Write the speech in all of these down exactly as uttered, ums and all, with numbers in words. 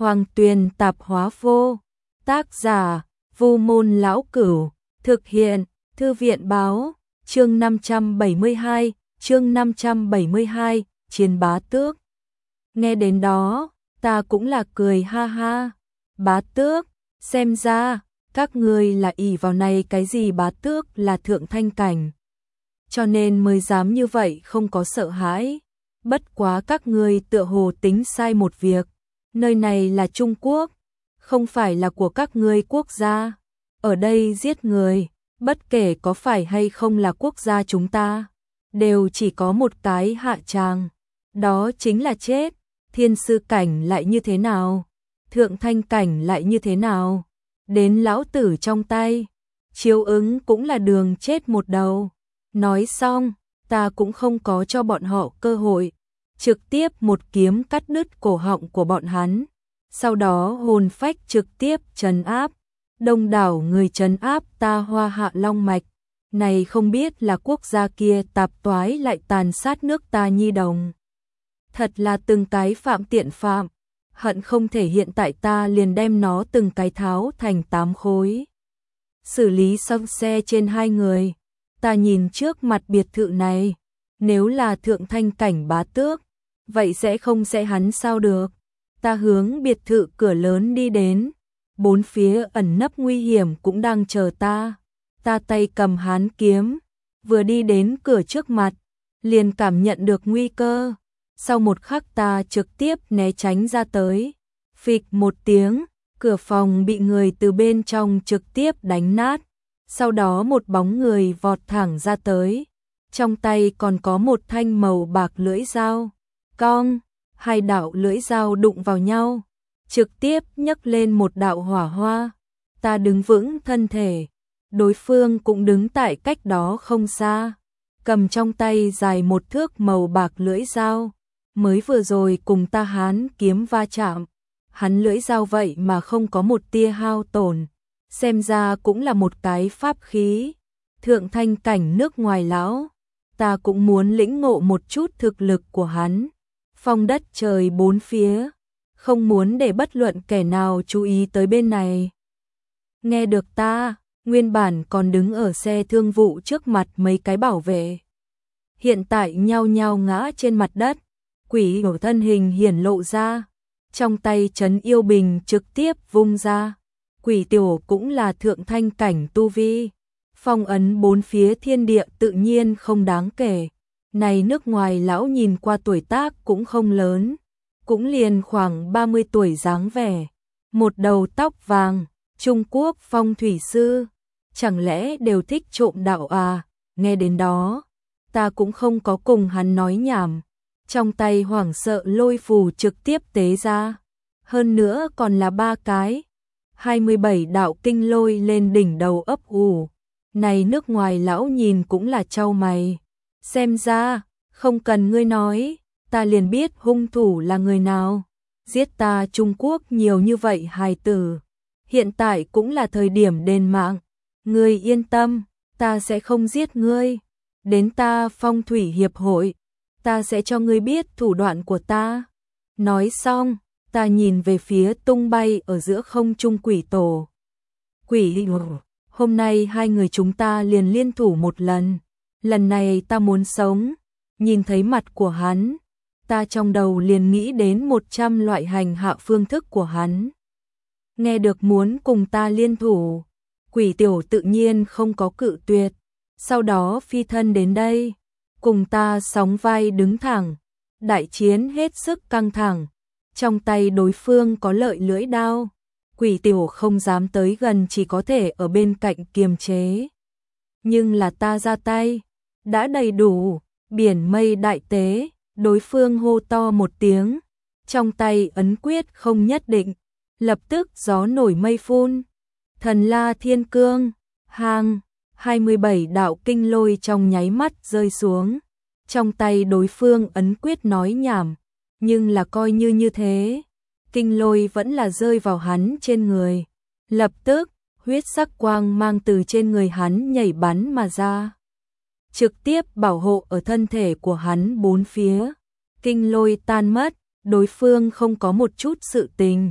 Hoàng Tuyền Tạp Hóa Vô. Tác giả: Vu Môn Lão Cửu. Thực hiện: Thư viện Báo. Chương năm trăm bảy mươi hai, chương năm trăm bảy mươi hai, Chiến Bá Tước. Nghe đến đó, ta cũng là cười ha ha. Bá Tước, xem ra các ngươi là ỷ vào này cái gì Bá Tước là thượng thanh cảnh, cho nên mới dám như vậy không có sợ hãi. Bất quá các ngươi tựa hồ tính sai một việc, nơi này là Trung Quốc, không phải là của các ngươi quốc gia. Ở đây giết người, bất kể có phải hay không là quốc gia chúng ta, đều chỉ có một cái hạ tràng, đó chính là chết. Thiên sư cảnh lại như thế nào? Thượng thanh cảnh lại như thế nào? Đến lão tử trong tay, chiếu ứng cũng là đường chết một đầu. Nói xong, ta cũng không có cho bọn họ cơ hội, trực tiếp một kiếm cắt đứt cổ họng của bọn hắn, sau đó hồn phách trực tiếp trấn áp. Đông đảo người trấn áp ta Hoa Hạ Long Mạch, này không biết là quốc gia kia tạp toái lại tàn sát nước ta nhi đồng. Thật là từng cái phạm tiện phạm, hận không thể hiện tại ta liền đem nó từng cái tháo thành tám khối. Xử lý xong xe trên hai người, ta nhìn trước mặt biệt thự này, nếu là thượng thanh cảnh Bá Tước, vậy sẽ không sẽ hắn sao được. Ta hướng biệt thự cửa lớn đi đến, bốn phía ẩn nấp nguy hiểm cũng đang chờ ta. Ta tay cầm hán kiếm, vừa đi đến cửa trước mặt, liền cảm nhận được nguy cơ. Sau một khắc ta trực tiếp né tránh ra tới. Phịch một tiếng, cửa phòng bị người từ bên trong trực tiếp đánh nát. Sau đó một bóng người vọt thẳng ra tới. Trong tay còn có một thanh màu bạc lưỡi dao. Cong, hai đạo lưỡi dao đụng vào nhau, trực tiếp nhấc lên một đạo hỏa hoa. Ta đứng vững thân thể, đối phương cũng đứng tại cách đó không xa, cầm trong tay dài một thước màu bạc lưỡi dao. Mới vừa rồi cùng ta hán kiếm va chạm, hắn lưỡi dao vậy mà không có một tia hao tổn, xem ra cũng là một cái pháp khí. Thượng thanh cảnh nước ngoài lão, ta cũng muốn lĩnh ngộ một chút thực lực của hắn. Phong đất trời bốn phía, không muốn để bất luận kẻ nào chú ý tới bên này. Nghe được ta, nguyên bản còn đứng ở xe thương vụ trước mặt mấy cái bảo vệ, hiện tại nhao nhao ngã trên mặt đất. Quỷ ở thân hình hiển lộ ra, trong tay trấn yêu bình trực tiếp vung ra. Quỷ tiểu cũng là thượng thanh cảnh tu vi, phong ấn bốn phía thiên địa tự nhiên không đáng kể. Này nước ngoài lão nhìn qua tuổi tác cũng không lớn, cũng liền khoảng ba mươi tuổi dáng vẻ, một đầu tóc vàng, Trung Quốc phong thủy sư, chẳng lẽ đều thích trộm đạo à? Nghe đến đó, ta cũng không có cùng hắn nói nhảm, trong tay hoảng sợ lôi phù trực tiếp tế ra, hơn nữa còn là ba cái, hai mươi bảy đạo kinh lôi lên đỉnh đầu ấp ủ. Này nước ngoài lão nhìn cũng là chau mày, xem ra không cần ngươi nói, ta liền biết hung thủ là người nào. Giết ta Trung Quốc nhiều như vậy hài tử, hiện tại cũng là thời điểm đền mạng. Ngươi yên tâm, ta sẽ không giết ngươi. Đến ta Phong thủy hiệp hội, ta sẽ cho ngươi biết thủ đoạn của ta. Nói xong, ta nhìn về phía tung bay ở giữa không trung quỷ tổ. Quỷ, hôm nay hai người chúng ta liền liên thủ một lần, lần này ta muốn sống. Nhìn thấy mặt của hắn, ta trong đầu liền nghĩ đến một trăm loại hành hạ phương thức của hắn. Nghe được muốn cùng ta liên thủ, quỷ tiểu tự nhiên không có cự tuyệt, sau đó phi thân đến đây, cùng ta sóng vai đứng thẳng. Đại chiến hết sức căng thẳng, trong tay đối phương có lợi lưỡi đao, quỷ tiểu không dám tới gần, chỉ có thể ở bên cạnh kiềm chế. Nhưng là ta ra tay, đã đầy đủ. Biển mây đại tế, đối phương hô to một tiếng, trong tay ấn quyết không nhất định, lập tức gió nổi mây phun, thần la thiên cương, hang, hai mươi bảy đạo kinh lôi trong nháy mắt rơi xuống. Trong tay đối phương ấn quyết nói nhảm, nhưng là coi như như thế, kinh lôi vẫn là rơi vào hắn trên người. Lập tức, huyết sắc quang mang từ trên người hắn nhảy bắn mà ra, trực tiếp bảo hộ ở thân thể của hắn bốn phía. Kinh lôi tan mất, đối phương không có một chút sự tình,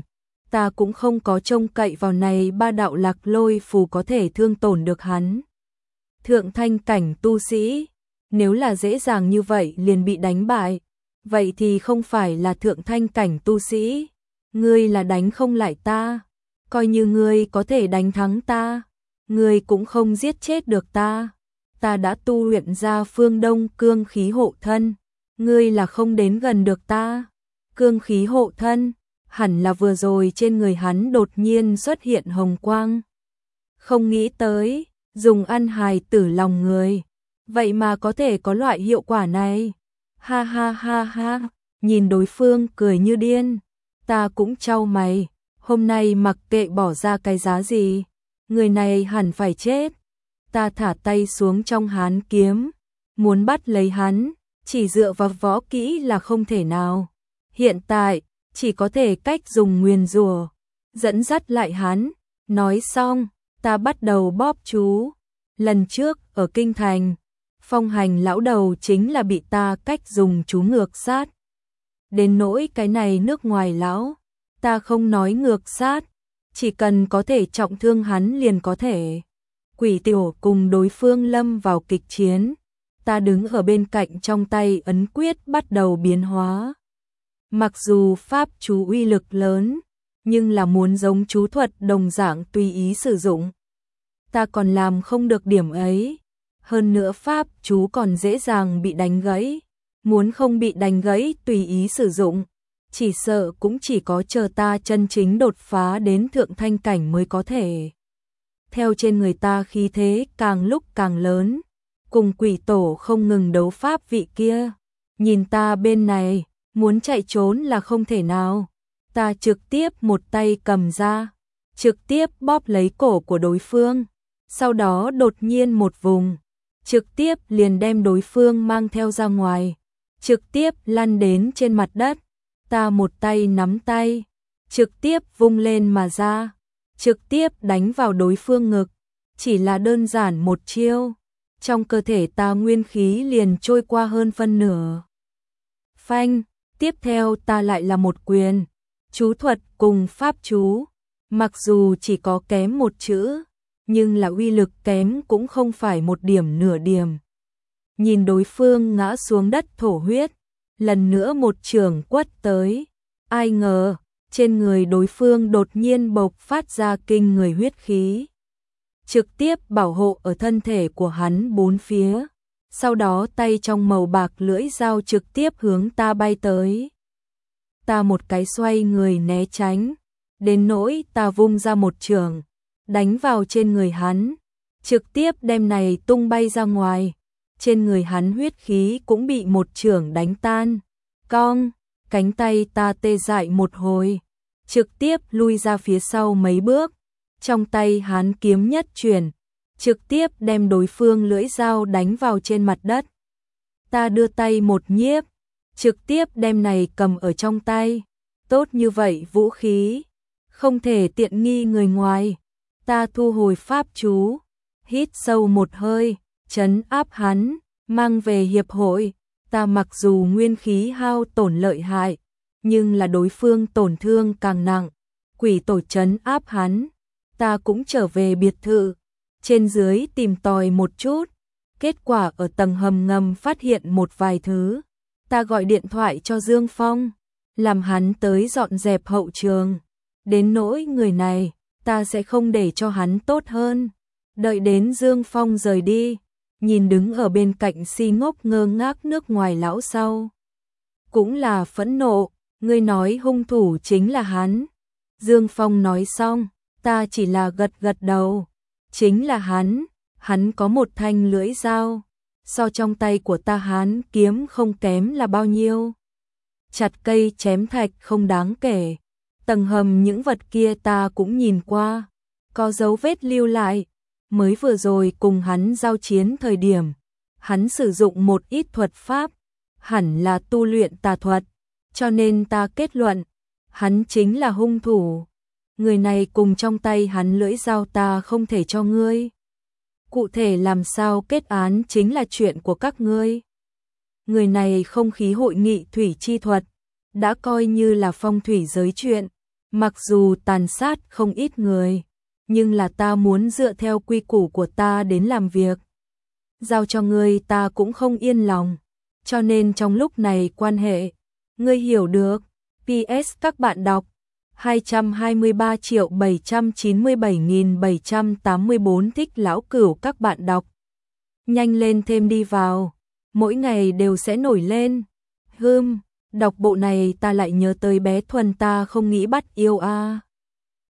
ta cũng không có trông cậy vào này ba đạo lạc lôi phù có thể thương tổn được hắn. Thượng thanh cảnh tu sĩ, nếu là dễ dàng như vậy liền bị đánh bại, vậy thì không phải là thượng thanh cảnh tu sĩ, ngươi là đánh không lại ta, coi như ngươi có thể đánh thắng ta, ngươi cũng không giết chết được ta. Ta đã tu luyện ra phương đông cương khí hộ thân, ngươi là không đến gần được ta. Cương khí hộ thân, hẳn là vừa rồi trên người hắn đột nhiên xuất hiện hồng quang. Không nghĩ tới, dùng ăn hài tử lòng người, vậy mà có thể có loại hiệu quả này. Ha ha ha ha, nhìn đối phương cười như điên, ta cũng chau mày, hôm nay mặc kệ bỏ ra cái giá gì, người này hẳn phải chết. Ta thả tay xuống trong hán kiếm, muốn bắt lấy hắn, chỉ dựa vào võ kỹ là không thể nào. Hiện tại, chỉ có thể cách dùng nguyền rủa dẫn dắt lại hắn. Nói xong, ta bắt đầu bóp chú. Lần trước, ở Kinh Thành, Phong Hành lão đầu chính là bị ta cách dùng chú ngược sát. Đến nỗi cái này nước ngoài lão, ta không nói ngược sát, chỉ cần có thể trọng thương hắn liền có thể. Quỷ tiểu cùng đối phương lâm vào kịch chiến, ta đứng ở bên cạnh trong tay ấn quyết bắt đầu biến hóa. Mặc dù pháp chú uy lực lớn, nhưng là muốn giống chú thuật đồng dạng tùy ý sử dụng. Ta còn làm không được điểm ấy, hơn nữa pháp chú còn dễ dàng bị đánh gãy, muốn không bị đánh gãy tùy ý sử dụng, chỉ sợ cũng chỉ có chờ ta chân chính đột phá đến thượng thanh cảnh mới có thể. Theo trên người ta khí thế càng lúc càng lớn, cùng quỷ tổ không ngừng đấu pháp vị kia, nhìn ta bên này, muốn chạy trốn là không thể nào. Ta trực tiếp một tay cầm ra, trực tiếp bóp lấy cổ của đối phương, sau đó đột nhiên một vùng, trực tiếp liền đem đối phương mang theo ra ngoài, trực tiếp lăn đến trên mặt đất. Ta một tay nắm tay, trực tiếp vung lên mà ra, trực tiếp đánh vào đối phương ngực, chỉ là đơn giản một chiêu, trong cơ thể ta nguyên khí liền trôi qua hơn phân nửa. Phanh, tiếp theo ta lại là một quyền, chú thuật cùng pháp chú, mặc dù chỉ có kém một chữ, nhưng là uy lực kém cũng không phải một điểm nửa điểm. Nhìn đối phương ngã xuống đất thổ huyết, lần nữa một chưởng quất tới, ai ngờ, trên người đối phương đột nhiên bộc phát ra kinh người huyết khí, trực tiếp bảo hộ ở thân thể của hắn bốn phía, sau đó tay trong màu bạc lưỡi dao trực tiếp hướng ta bay tới. Ta một cái xoay người né tránh, đến nỗi ta vung ra một chưởng, đánh vào trên người hắn, trực tiếp đem này tung bay ra ngoài, trên người hắn huyết khí cũng bị một chưởng đánh tan. Cong, cánh tay ta tê dại một hồi, trực tiếp lui ra phía sau mấy bước, trong tay hắn kiếm nhất chuyển, trực tiếp đem đối phương lưỡi dao đánh vào trên mặt đất. Ta đưa tay một nhiếp, trực tiếp đem này cầm ở trong tay, tốt như vậy vũ khí, không thể tiện nghi người ngoài. Ta thu hồi pháp chú, hít sâu một hơi, trấn áp hắn, mang về hiệp hội. Ta mặc dù nguyên khí hao tổn lợi hại, nhưng là đối phương tổn thương càng nặng, quỷ tổ trấn áp hắn. Ta cũng trở về biệt thự, trên dưới tìm tòi một chút, kết quả ở tầng hầm ngầm phát hiện một vài thứ. Ta gọi điện thoại cho Dương Phong, làm hắn tới dọn dẹp hậu trường. Đến nỗi người này, ta sẽ không để cho hắn tốt hơn. Đợi đến Dương Phong rời đi, nhìn đứng ở bên cạnh si ngốc ngơ ngác nước ngoài lão sau, cũng là phẫn nộ, ngươi nói hung thủ chính là hắn. Dương Phong nói xong, ta chỉ là gật gật đầu, chính là hắn, hắn có một thanh lưỡi dao, so trong tay của ta hắn kiếm không kém là bao nhiêu. Chặt cây chém thạch không đáng kể, tầng hầm những vật kia ta cũng nhìn qua, có dấu vết lưu lại. Mới vừa rồi cùng hắn giao chiến thời điểm, hắn sử dụng một ít thuật pháp, hẳn là tu luyện tà thuật, cho nên ta kết luận, hắn chính là hung thủ. Người này cùng trong tay hắn lưỡi dao ta không thể cho ngươi. Cụ thể làm sao kết án chính là chuyện của các ngươi. Người này không khí hội nghị thủy chi thuật, đã coi như là phong thủy giới chuyện, Mặc dù tàn sát không ít người, nhưng là ta muốn dựa theo quy củ của ta đến làm việc. Giao cho ngươi ta cũng không yên lòng, cho nên trong lúc này quan hệ, ngươi hiểu được. pê ét các bạn đọc hai trăm hai mươi ba triệu bảy trăm chín mươi bảy nghìn bảy trăm tám mươi tư thích lão cửu các bạn đọc. Nhanh lên thêm đi vào, mỗi ngày đều sẽ nổi lên. Hưm, đọc bộ này ta lại nhớ tới bé Thuần ta không nghĩ bắt yêu a. À.